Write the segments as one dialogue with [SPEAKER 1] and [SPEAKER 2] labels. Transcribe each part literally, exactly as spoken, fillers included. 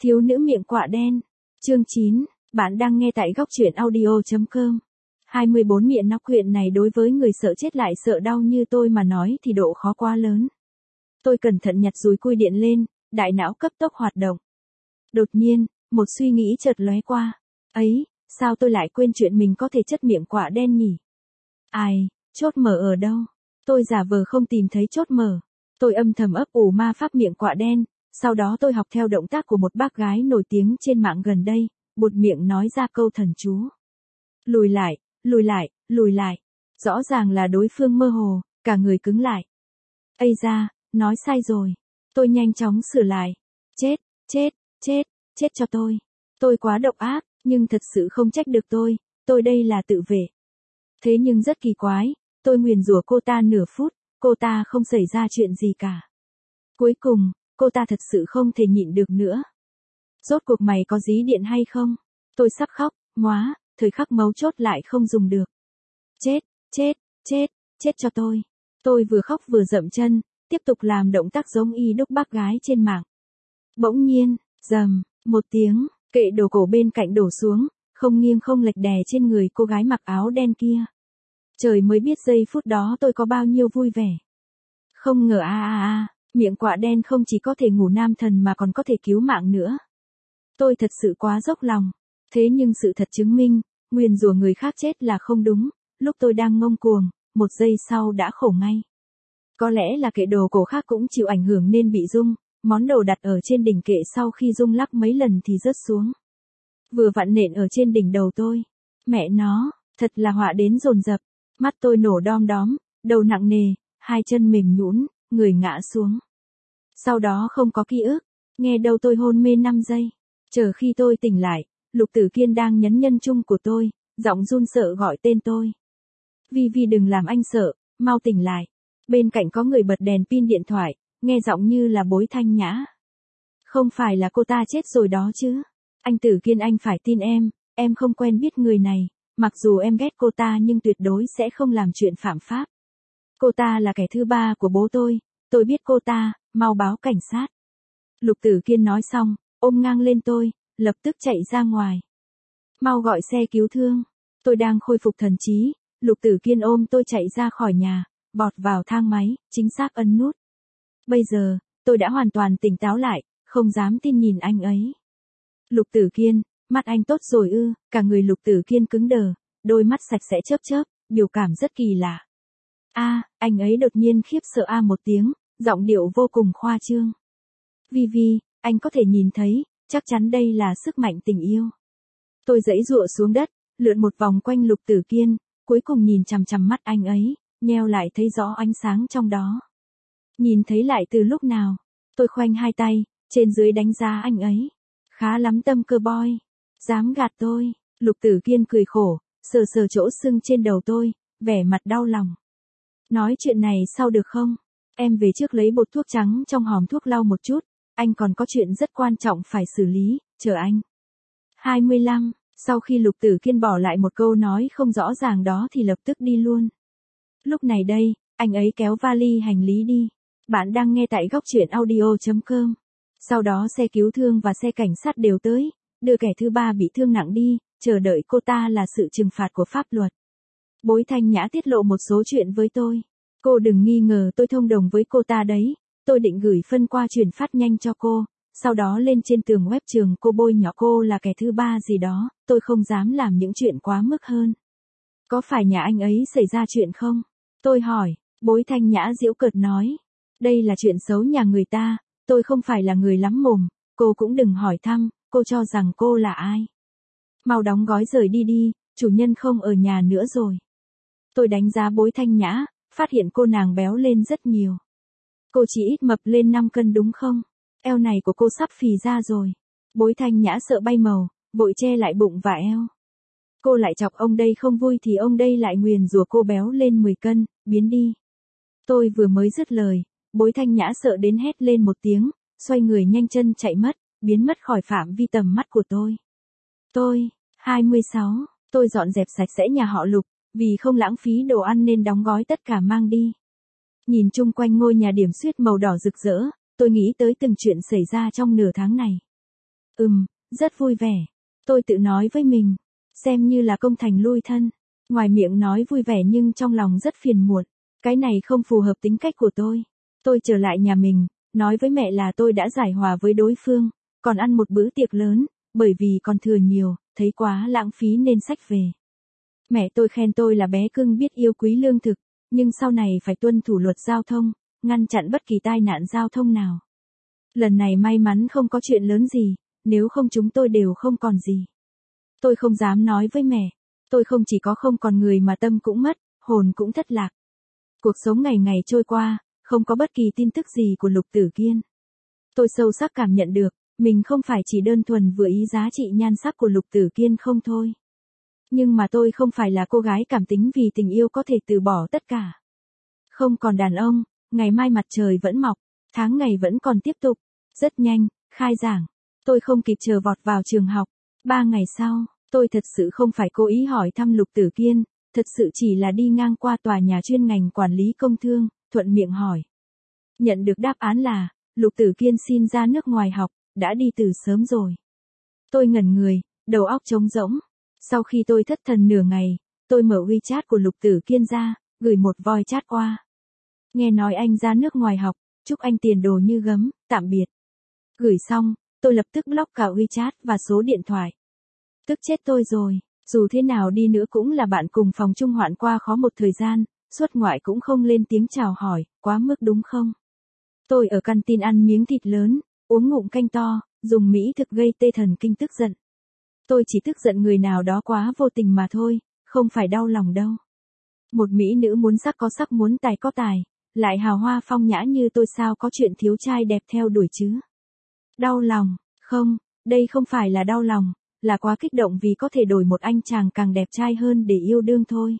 [SPEAKER 1] Thiếu nữ miệng quạ đen. Chương chín, bạn đang nghe tại góc truyện audio chấm com. hai mươi bốn miệng nóc huyện này đối với người sợ chết lại sợ đau như tôi mà nói thì độ khó quá lớn. Tôi cẩn thận nhặt dùi cui điện lên, đại não cấp tốc hoạt động. Đột nhiên, một suy nghĩ chợt lóe qua. Ấy, sao tôi lại quên chuyện mình có thể chất miệng quạ đen nhỉ? Ai, chốt mở ở đâu? Tôi giả vờ không tìm thấy chốt mở. Tôi âm thầm ấp ủ ma pháp miệng quạ đen, sau đó tôi học theo động tác của một bác gái nổi tiếng trên mạng gần đây, buột miệng nói ra câu thần chú. Lùi lại, lùi lại, lùi lại. Rõ ràng là đối phương mơ hồ, cả người cứng lại. Ây da, nói sai rồi. Tôi nhanh chóng sửa lại. Chết, chết, chết, chết cho tôi. Tôi quá độc ác, nhưng thật sự không trách được tôi, tôi đây là tự vệ. Thế nhưng rất kỳ quái, tôi nguyền rủa cô ta nửa phút, cô ta không xảy ra chuyện gì cả. Cuối cùng, cô ta thật sự không thể nhịn được nữa. Rốt cuộc mày có dí điện hay không? Tôi sắp khóc, móa, thời khắc mấu chốt lại không dùng được. Chết, chết, chết, chết cho tôi. Tôi vừa khóc vừa dậm chân, tiếp tục làm động tác giống y đúc bác gái trên mạng. Bỗng nhiên, rầm, một tiếng, kệ đồ cổ bên cạnh đổ xuống, không nghiêng không lệch đè trên người cô gái mặc áo đen kia. Trời mới biết giây phút đó tôi có bao nhiêu vui vẻ. Không ngờ a a a, miệng quạ đen không chỉ có thể ngủ nam thần mà còn có thể cứu mạng nữa. Tôi thật sự quá dốc lòng. Thế nhưng sự thật chứng minh, nguyền rủa người khác chết là không đúng. Lúc tôi đang ngông cuồng, một giây sau đã khổ ngay. Có lẽ là kệ đồ cổ khác cũng chịu ảnh hưởng nên bị rung. Món đồ đặt ở trên đỉnh kệ sau khi rung lắc mấy lần thì rớt xuống. Vừa vặn nện ở trên đỉnh đầu tôi. Mẹ nó, thật là họa đến dồn dập. Mắt tôi nổ đom đóm, đầu nặng nề, hai chân mềm nhũn, người ngã xuống. Sau đó không có ký ức, nghe đâu tôi hôn mê năm giây. Chờ khi tôi tỉnh lại, Lục Tử Kiên đang nhấn nhân chung của tôi, giọng run sợ gọi tên tôi. Vi Vi đừng làm anh sợ, mau tỉnh lại. Bên cạnh có người bật đèn pin điện thoại, nghe giọng như là Bối Thanh Nhã. Không phải là cô ta chết rồi đó chứ. Anh Tử Kiên anh phải tin em, em không quen biết người này. Mặc dù em ghét cô ta nhưng tuyệt đối sẽ không làm chuyện phạm pháp. Cô ta là kẻ thứ ba của bố tôi, tôi biết cô ta, mau báo cảnh sát. Lục Tử Kiên nói xong, ôm ngang lên tôi, lập tức chạy ra ngoài. Mau gọi xe cứu thương. Tôi đang khôi phục thần trí, Lục Tử Kiên ôm tôi chạy ra khỏi nhà, bọt vào thang máy, chính xác ấn nút. Bây giờ, tôi đã hoàn toàn tỉnh táo lại, không dám tin nhìn anh ấy. Lục Tử Kiên, mắt anh tốt rồi ư? Cả người Lục Tử Kiên cứng đờ, đôi mắt sạch sẽ chớp chớp, biểu cảm rất kỳ lạ. A, anh ấy đột nhiên khiếp sợ a một tiếng, giọng điệu vô cùng khoa trương. Vi Vi, anh có thể nhìn thấy, chắc chắn đây là sức mạnh tình yêu. Tôi giãy giụa xuống đất, lượn một vòng quanh Lục Tử Kiên, cuối cùng nhìn chằm chằm mắt anh ấy, nheo lại thấy rõ ánh sáng trong đó. Nhìn thấy lại từ lúc nào? Tôi khoanh hai tay, trên dưới đánh giá anh ấy. Khá lắm tâm cơ boy. Dám gạt tôi. Lục Tử Kiên cười khổ, sờ sờ chỗ sưng trên đầu tôi, vẻ mặt đau lòng. Nói chuyện này sau được không? Em về trước lấy bột thuốc trắng trong hòm thuốc lau một chút, anh còn có chuyện rất quan trọng phải xử lý, chờ anh. hai mươi lăm, sau khi Lục Tử Kiên bỏ lại một câu nói không rõ ràng đó thì lập tức đi luôn. Lúc này đây, anh ấy kéo vali hành lý đi. Bạn đang nghe tại góc truyện audio chấm com. Sau đó xe cứu thương và xe cảnh sát đều tới, đưa kẻ thứ ba bị thương nặng đi, chờ đợi cô ta là sự trừng phạt của pháp luật. Bối Thanh Nhã tiết lộ một số chuyện với tôi. Cô đừng nghi ngờ tôi thông đồng với cô ta đấy. Tôi định gửi phân qua truyền phát nhanh cho cô, sau đó lên trên tường web trường cô bôi nhỏ cô là kẻ thứ ba gì đó, tôi không dám làm những chuyện quá mức hơn. Có phải nhà anh ấy xảy ra chuyện không? Tôi hỏi, Bối Thanh Nhã giễu cợt nói. Đây là chuyện xấu nhà người ta, tôi không phải là người lắm mồm, cô cũng đừng hỏi thăm, cô cho rằng cô là ai. Mau đóng gói rời đi đi, chủ nhân không ở nhà nữa rồi. Tôi đánh giá Bối Thanh Nhã, phát hiện cô nàng béo lên rất nhiều. Cô chỉ ít mập lên năm cân đúng không? Eo này của cô sắp phì ra rồi. Bối Thanh Nhã sợ bay màu, vội che lại bụng và eo. Cô lại chọc ông đây không vui thì ông đây lại nguyền rủa cô béo lên mười cân, biến đi. Tôi vừa mới dứt lời, Bối Thanh Nhã sợ đến hét lên một tiếng, xoay người nhanh chân chạy mất, biến mất khỏi phạm vi tầm mắt của tôi. Tôi, hai mươi sáu, tôi dọn dẹp sạch sẽ nhà họ Lục, vì không lãng phí đồ ăn nên đóng gói tất cả mang đi. Nhìn chung quanh ngôi nhà điểm xuyết màu đỏ rực rỡ, tôi nghĩ tới từng chuyện xảy ra trong nửa tháng này. Ừm, rất vui vẻ. Tôi tự nói với mình. Xem như là công thành lui thân. Ngoài miệng nói vui vẻ nhưng trong lòng rất phiền muộn. Cái này không phù hợp tính cách của tôi. Tôi trở lại nhà mình, nói với mẹ là tôi đã giải hòa với đối phương, còn ăn một bữa tiệc lớn, bởi vì còn thừa nhiều, thấy quá lãng phí nên xách về. Mẹ tôi khen tôi là bé cưng biết yêu quý lương thực, nhưng sau này phải tuân thủ luật giao thông, ngăn chặn bất kỳ tai nạn giao thông nào. Lần này may mắn không có chuyện lớn gì, nếu không chúng tôi đều không còn gì. Tôi không dám nói với mẹ, tôi không chỉ có không còn người mà tâm cũng mất, hồn cũng thất lạc. Cuộc sống ngày ngày trôi qua, không có bất kỳ tin tức gì của Lục Tử Kiên. Tôi sâu sắc cảm nhận được, mình không phải chỉ đơn thuần vừa ý giá trị nhan sắc của Lục Tử Kiên không thôi. Nhưng mà tôi không phải là cô gái cảm tính vì tình yêu có thể từ bỏ tất cả. Không còn đàn ông, ngày mai mặt trời vẫn mọc, tháng ngày vẫn còn tiếp tục. Rất nhanh, khai giảng. Tôi không kịp chờ vọt vào trường học. Ba ngày sau, tôi thật sự không phải cố ý hỏi thăm Lục Tử Kiên, thật sự chỉ là đi ngang qua tòa nhà chuyên ngành quản lý công thương, thuận miệng hỏi. Nhận được đáp án là, Lục Tử Kiên xin ra nước ngoài học, đã đi từ sớm rồi. Tôi ngẩn người, đầu óc trống rỗng. Sau khi tôi thất thần nửa ngày, tôi mở WeChat của Lục Tử Kiên ra, gửi một voice chat qua. Nghe nói anh ra nước ngoài học, chúc anh tiền đồ như gấm, tạm biệt. Gửi xong, tôi lập tức block cả WeChat và số điện thoại. Tức chết tôi rồi, dù thế nào đi nữa cũng là bạn cùng phòng chung hoạn qua khó một thời gian, xuất ngoại cũng không lên tiếng chào hỏi, quá mức đúng không? Tôi ở căn tin ăn miếng thịt lớn, uống ngụm canh to, dùng mỹ thực gây tê thần kinh tức giận. Tôi chỉ tức giận người nào đó quá vô tình mà thôi, không phải đau lòng đâu. Một mỹ nữ muốn sắc có sắc muốn tài có tài, lại hào hoa phong nhã như tôi sao có chuyện thiếu trai đẹp theo đuổi chứ? Đau lòng, không, đây không phải là đau lòng, là quá kích động vì có thể đổi một anh chàng càng đẹp trai hơn để yêu đương thôi.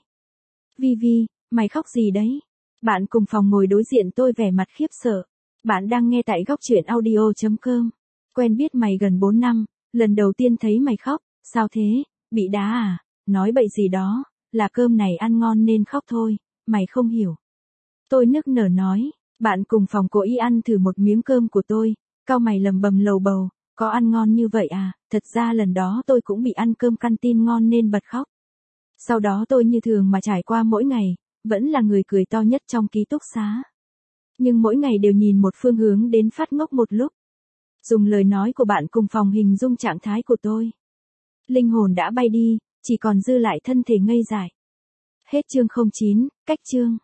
[SPEAKER 1] Vi Vi, mày khóc gì đấy? Bạn cùng phòng ngồi đối diện tôi vẻ mặt khiếp sợ. Bạn đang nghe tại góc truyện audio chấm com. Quen biết mày gần bốn năm, lần đầu tiên thấy mày khóc, sao thế, bị đá à, nói bậy gì đó, là cơm này ăn ngon nên khóc thôi, mày không hiểu. Tôi nức nở nói, bạn cùng phòng cố ý ăn thử một miếng cơm của tôi, cau mày lầm bầm lầu bầu, có ăn ngon như vậy à, thật ra lần đó tôi cũng bị ăn cơm canteen ngon nên bật khóc. Sau đó tôi như thường mà trải qua mỗi ngày, vẫn là người cười to nhất trong ký túc xá. Nhưng mỗi ngày đều nhìn một phương hướng đến phát ngốc một lúc. Dùng lời nói của bạn cùng phòng hình dung trạng thái của tôi. Linh hồn đã bay đi, chỉ còn dư lại thân thể ngây dại. Hết chương không chín, cách chương.